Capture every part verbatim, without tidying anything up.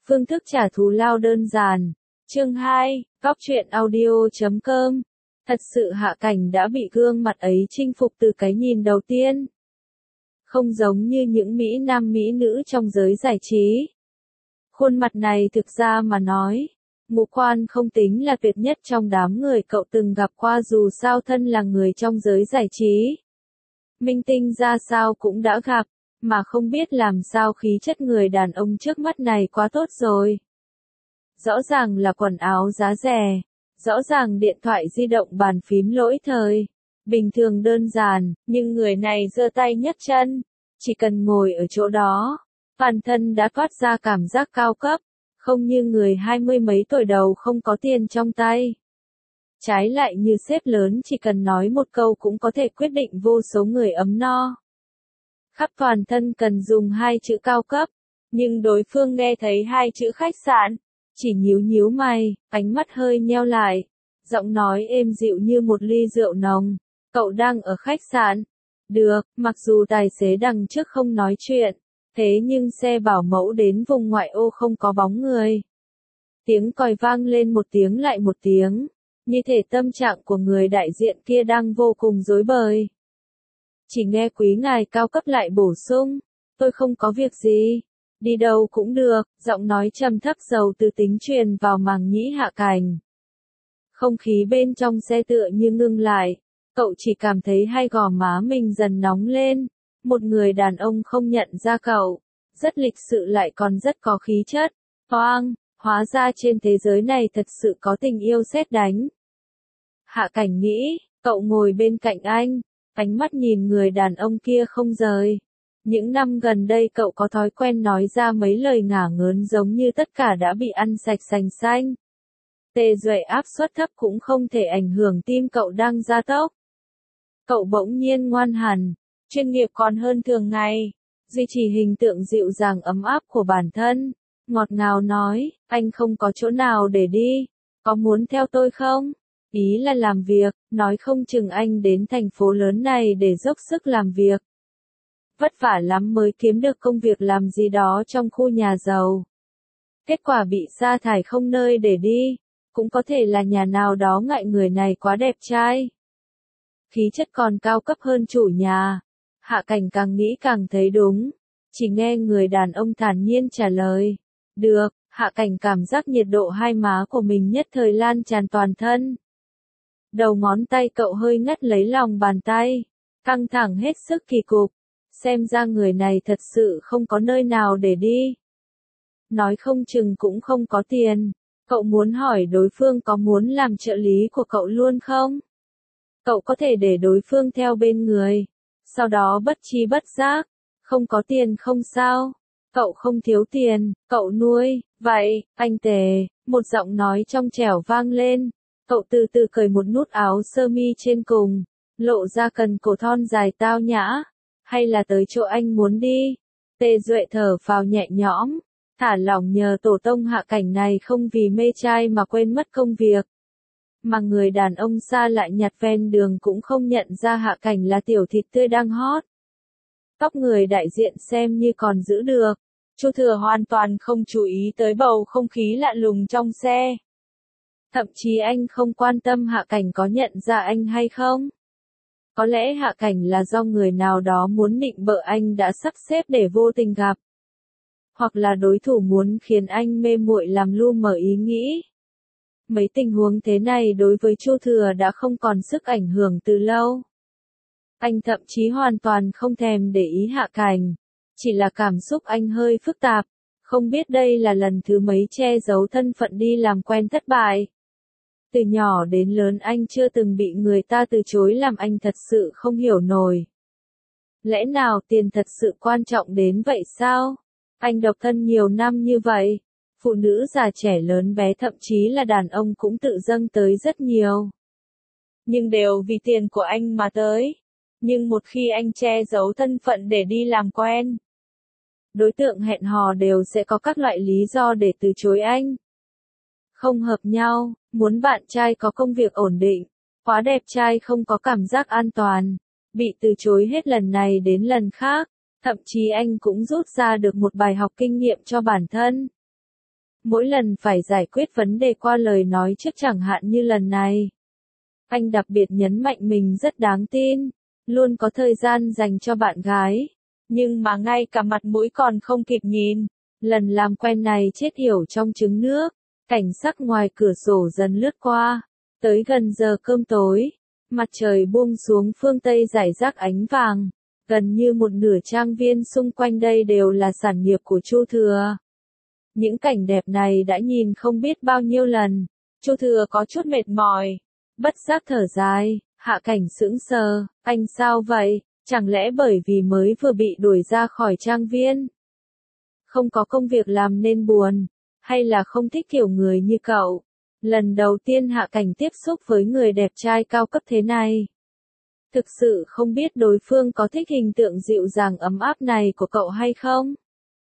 Phương thức trả thù lao đơn giản. Chương hai, Góc truyện audio chấm com. Thật sự Hạ Cảnh đã bị gương mặt ấy chinh phục từ cái nhìn đầu tiên. Không giống như những mỹ nam mỹ nữ trong giới giải trí. Khuôn mặt này thực ra mà nói, ngũ quan không tính là tuyệt nhất trong đám người cậu từng gặp qua, dù sao thân là người trong giới giải trí. Minh tinh ra sao cũng đã gặp, mà không biết làm sao khí chất người đàn ông trước mắt này quá tốt rồi. Rõ ràng là quần áo giá rẻ, rõ ràng điện thoại di động bàn phím lỗi thời, bình thường đơn giản, nhưng người này giơ tay nhấc chân, chỉ cần ngồi ở chỗ đó, toàn thân đã toát ra cảm giác cao cấp, không như người hai mươi mấy tuổi đầu không có tiền trong tay. Trái lại như sếp lớn chỉ cần nói một câu cũng có thể quyết định vô số người ấm no. Khắp toàn thân cần dùng hai chữ cao cấp, nhưng đối phương nghe thấy hai chữ khách sạn, chỉ nhíu nhíu mày, ánh mắt hơi nheo lại, giọng nói êm dịu như một ly rượu nồng. Cậu đang ở khách sạn? Được, mặc dù tài xế đằng trước không nói chuyện, thế nhưng xe bảo mẫu đến vùng ngoại ô không có bóng người. Tiếng còi vang lên một tiếng lại một tiếng, như thể tâm trạng của người đại diện kia đang vô cùng rối bời. Chỉ nghe quý ngài cao cấp lại bổ sung, tôi không có việc gì, đi đâu cũng được, giọng nói trầm thấp giàu tư tính truyền vào màng nhĩ Hạ Cảnh. Không khí bên trong xe tựa như ngưng lại, cậu chỉ cảm thấy hai gò má mình dần nóng lên, một người đàn ông không nhận ra cậu, rất lịch sự lại còn rất có khí chất, oang, hóa ra trên thế giới này thật sự có tình yêu sét đánh. Hạ Cảnh nghĩ, cậu ngồi bên cạnh anh, ánh mắt nhìn người đàn ông kia không rời. Những năm gần đây cậu có thói quen nói ra mấy lời ngả ngớn giống như tất cả đã bị ăn sạch sành xanh. Tê duệ áp suất thấp cũng không thể ảnh hưởng tim cậu đang gia tốc. Cậu bỗng nhiên ngoan hẳn, chuyên nghiệp còn hơn thường ngày, duy trì hình tượng dịu dàng ấm áp của bản thân, ngọt ngào nói, anh không có chỗ nào để đi, có muốn theo tôi không? Ý là làm việc, nói không chừng anh đến thành phố lớn này để dốc sức làm việc. Vất vả lắm mới kiếm được công việc làm gì đó trong khu nhà giàu. Kết quả bị sa thải không nơi để đi, cũng có thể là nhà nào đó ngại người này quá đẹp trai. Khí chất còn cao cấp hơn chủ nhà. Hạ Cảnh càng nghĩ càng thấy đúng. Chỉ nghe người đàn ông thản nhiên trả lời. Được, Hạ Cảnh cảm giác nhiệt độ hai má của mình nhất thời lan tràn toàn thân. Đầu ngón tay cậu hơi ngắt lấy lòng bàn tay, căng thẳng hết sức kỳ cục, xem ra người này thật sự không có nơi nào để đi. Nói không chừng cũng không có tiền, cậu muốn hỏi đối phương có muốn làm trợ lý của cậu luôn không? Cậu có thể để đối phương theo bên người, sau đó bất tri bất giác, không có tiền không sao, cậu không thiếu tiền, cậu nuôi, vậy, anh Tề, một giọng nói trong trẻo vang lên. Cậu từ từ cởi một nút áo sơ mi trên cùng, lộ ra cần cổ thon dài tao nhã, hay là tới chỗ anh muốn đi. Tê Duệ thở phào nhẹ nhõm, thả lỏng nhờ tổ tông Hạ Cảnh này không vì mê trai mà quên mất công việc. Mà người đàn ông xa lại nhặt ven đường cũng không nhận ra Hạ Cảnh là tiểu thịt tươi đang hot. Tóc người đại diện xem như còn giữ được, Chu Thừa hoàn toàn không chú ý tới bầu không khí lạ lùng trong xe. Thậm chí anh không quan tâm Hạ Cảnh có nhận ra anh hay không. Có lẽ Hạ Cảnh là do người nào đó muốn định bợ anh đã sắp xếp để vô tình gặp. Hoặc là đối thủ muốn khiến anh mê muội làm lu mờ ý nghĩ. Mấy tình huống thế này đối với Chu Thừa đã không còn sức ảnh hưởng từ lâu. Anh thậm chí hoàn toàn không thèm để ý Hạ Cảnh. Chỉ là cảm xúc anh hơi phức tạp. Không biết đây là lần thứ mấy che giấu thân phận đi làm quen thất bại. Từ nhỏ đến lớn anh chưa từng bị người ta từ chối làm anh thật sự không hiểu nổi. Lẽ nào tiền thật sự quan trọng đến vậy sao? Anh độc thân nhiều năm như vậy, phụ nữ già trẻ lớn bé thậm chí là đàn ông cũng tự dâng tới rất nhiều. Nhưng đều vì tiền của anh mà tới. Nhưng một khi anh che giấu thân phận để đi làm quen, đối tượng hẹn hò đều sẽ có các loại lý do để từ chối anh. Không hợp nhau, muốn bạn trai có công việc ổn định, quá đẹp trai không có cảm giác an toàn, bị từ chối hết lần này đến lần khác, thậm chí anh cũng rút ra được một bài học kinh nghiệm cho bản thân. Mỗi lần phải giải quyết vấn đề qua lời nói trước chẳng hạn như lần này. Anh đặc biệt nhấn mạnh mình rất đáng tin, luôn có thời gian dành cho bạn gái. Nhưng mà ngay cả mặt mũi còn không kịp nhìn. Lần làm quen này chết yểu trong trứng nước. Cảnh sắc ngoài cửa sổ dần lướt qua. Tới gần giờ cơm tối. Mặt trời buông xuống phương Tây rải rác ánh vàng. Gần như một nửa trang viên xung quanh đây đều là sản nghiệp của Chu Thừa. Những cảnh đẹp này đã nhìn không biết bao nhiêu lần. Chu Thừa có chút mệt mỏi. Bất giác thở dài. Hạ Cảnh sững sờ. Anh sao vậy? Chẳng lẽ bởi vì mới vừa bị đuổi ra khỏi trang viên? Không có công việc làm nên buồn? Hay là không thích kiểu người như cậu? Lần đầu tiên Hạ Cảnh tiếp xúc với người đẹp trai cao cấp thế này. Thực sự không biết đối phương có thích hình tượng dịu dàng ấm áp này của cậu hay không?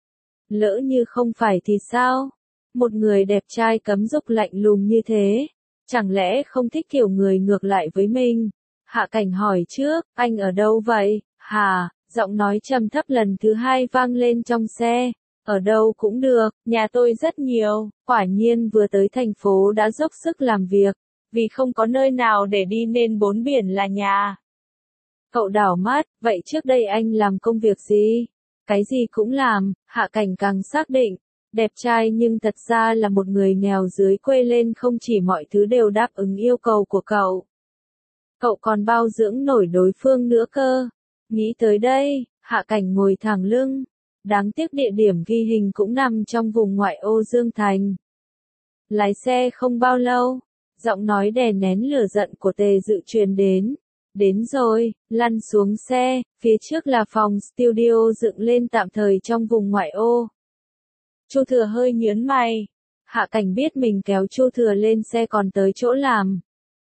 Lỡ như không phải thì sao? Một người đẹp trai cấm dục lạnh lùng như thế, chẳng lẽ không thích kiểu người ngược lại với mình? Hạ Cảnh hỏi trước, anh ở đâu vậy? Hà, giọng nói trầm thấp lần thứ hai vang lên trong xe. Ở đâu cũng được, nhà tôi rất nhiều. Quả nhiên vừa tới thành phố đã dốc sức làm việc, vì không có nơi nào để đi nên bốn biển là nhà. Cậu đảo mắt, vậy trước đây anh làm công việc gì? Cái gì cũng làm. Hạ Cảnh càng xác định, đẹp trai nhưng thật ra là một người nghèo dưới quê lên không chỉ mọi thứ đều đáp ứng yêu cầu của cậu. Cậu còn bao dưỡng nổi đối phương nữa cơ. Nghĩ tới đây, Hạ Cảnh ngồi thẳng lưng. Đáng tiếc địa điểm ghi hình cũng nằm trong vùng ngoại ô Dương Thành. Lái xe không bao lâu, giọng nói đè nén lửa giận của Tề Dự truyền đến. Đến rồi, lăn xuống xe, phía trước là phòng studio dựng lên tạm thời trong vùng ngoại ô. Chu Thừa hơi nhớn mày. Hạ Cảnh biết mình kéo Chu Thừa lên xe còn tới chỗ làm.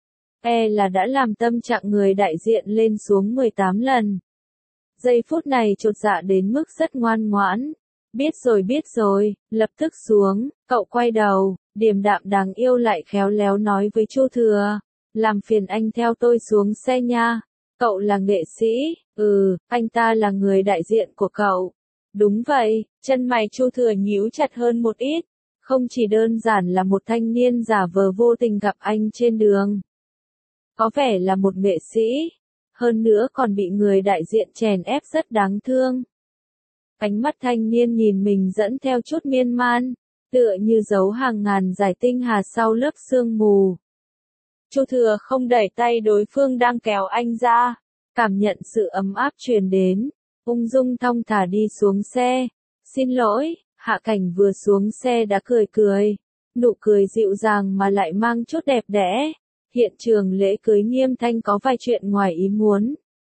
E là đã làm tâm trạng người đại diện lên xuống mười tám lần. Giây phút này chột dạ đến mức rất ngoan ngoãn. Biết rồi biết rồi, lập tức xuống, cậu quay đầu, điềm đạm đáng yêu lại khéo léo nói với Chu Thừa. Làm phiền anh theo tôi xuống xe nha. Cậu là nghệ sĩ, ừ, anh ta là người đại diện của cậu. Đúng vậy, chân mày Chu Thừa nhíu chặt hơn một ít. Không chỉ đơn giản là một thanh niên giả vờ vô tình gặp anh trên đường. Có vẻ là một nghệ sĩ. Hơn nữa còn bị người đại diện chèn ép rất đáng thương. Ánh mắt thanh niên nhìn mình dẫn theo chút miên man, tựa như dấu hàng ngàn dải tinh hà sau lớp sương mù. Chu Thừa không đẩy tay đối phương đang kéo anh ra, cảm nhận sự ấm áp truyền đến, ung dung thong thả đi xuống xe. Xin lỗi, Hạ Cảnh vừa xuống xe đã cười cười, nụ cười dịu dàng mà lại mang chút đẹp đẽ. Hiện trường lễ cưới Nghiêm Thanh có vài chuyện ngoài ý muốn.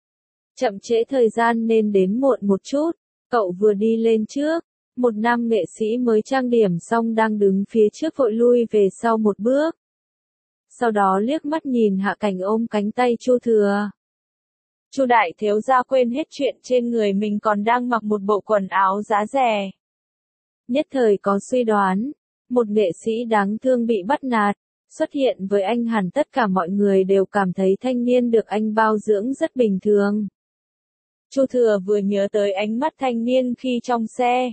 Chậm trễ thời gian nên đến muộn một chút, cậu vừa đi lên trước, một nam nghệ sĩ mới trang điểm xong đang đứng phía trước vội lui về sau một bước. Sau đó liếc mắt nhìn Hạ Cảnh ôm cánh tay Chu Thừa. Chu đại thiếu gia quên hết chuyện trên người mình còn đang mặc một bộ quần áo giá rẻ. Nhất thời có suy đoán, một nghệ sĩ đáng thương bị bắt nạt. Xuất hiện với anh hẳn tất cả mọi người đều cảm thấy thanh niên được anh bao dưỡng rất bình thường. Chu Thừa vừa nhớ tới ánh mắt thanh niên khi trong xe.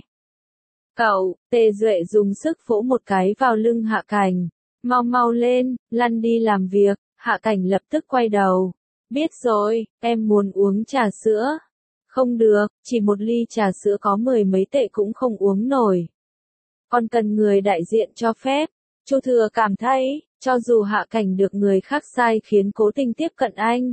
Cậu, Tề Duệ dùng sức vỗ một cái vào lưng Hạ Cảnh. Mau mau lên, lăn đi làm việc. Hạ Cảnh lập tức quay đầu. Biết rồi, em muốn uống trà sữa. Không được, chỉ một ly trà sữa có mười mấy tệ cũng không uống nổi. Còn cần người đại diện cho phép. Chu Thừa cảm thấy, cho dù Hạ Cảnh được người khác sai khiến cố tình tiếp cận anh,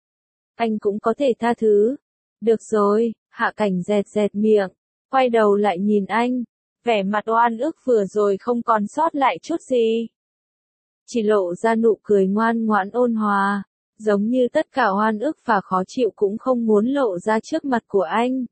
anh cũng có thể tha thứ. Được rồi, Hạ Cảnh dẹt dẹt miệng, quay đầu lại nhìn anh, vẻ mặt oan ức vừa rồi không còn sót lại chút gì. Chỉ lộ ra nụ cười ngoan ngoãn ôn hòa, giống như tất cả oan ức và khó chịu cũng không muốn lộ ra trước mặt của anh.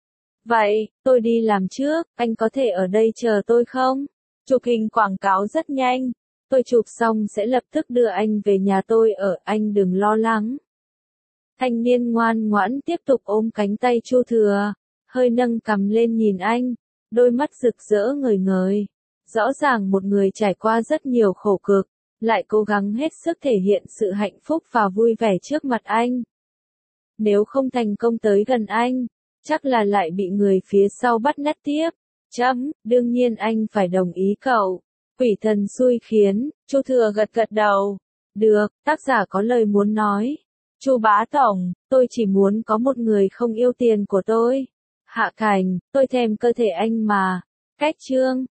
Vậy, tôi đi làm trước, anh có thể ở đây chờ tôi không? Chụp hình quảng cáo rất nhanh, tôi chụp xong sẽ lập tức đưa anh về nhà tôi ở, anh đừng lo lắng. Thanh niên ngoan ngoãn tiếp tục ôm cánh tay Chu Thừa, hơi nâng cằm lên nhìn anh, đôi mắt rực rỡ ngời ngời. Rõ ràng một người trải qua rất nhiều khổ cực, lại cố gắng hết sức thể hiện sự hạnh phúc và vui vẻ trước mặt anh. Nếu không thành công tới gần anh, chắc là lại bị người phía sau bắt nạt tiếp. Chấm, đương nhiên anh phải đồng ý cậu. Quỷ thần xui khiến, Chu Thừa gật gật đầu. Được, tác giả có lời muốn nói. Chu bá tổng, tôi chỉ muốn có một người không yêu tiền của tôi. Hạ Cảnh, tôi thèm cơ thể anh mà. Cách chương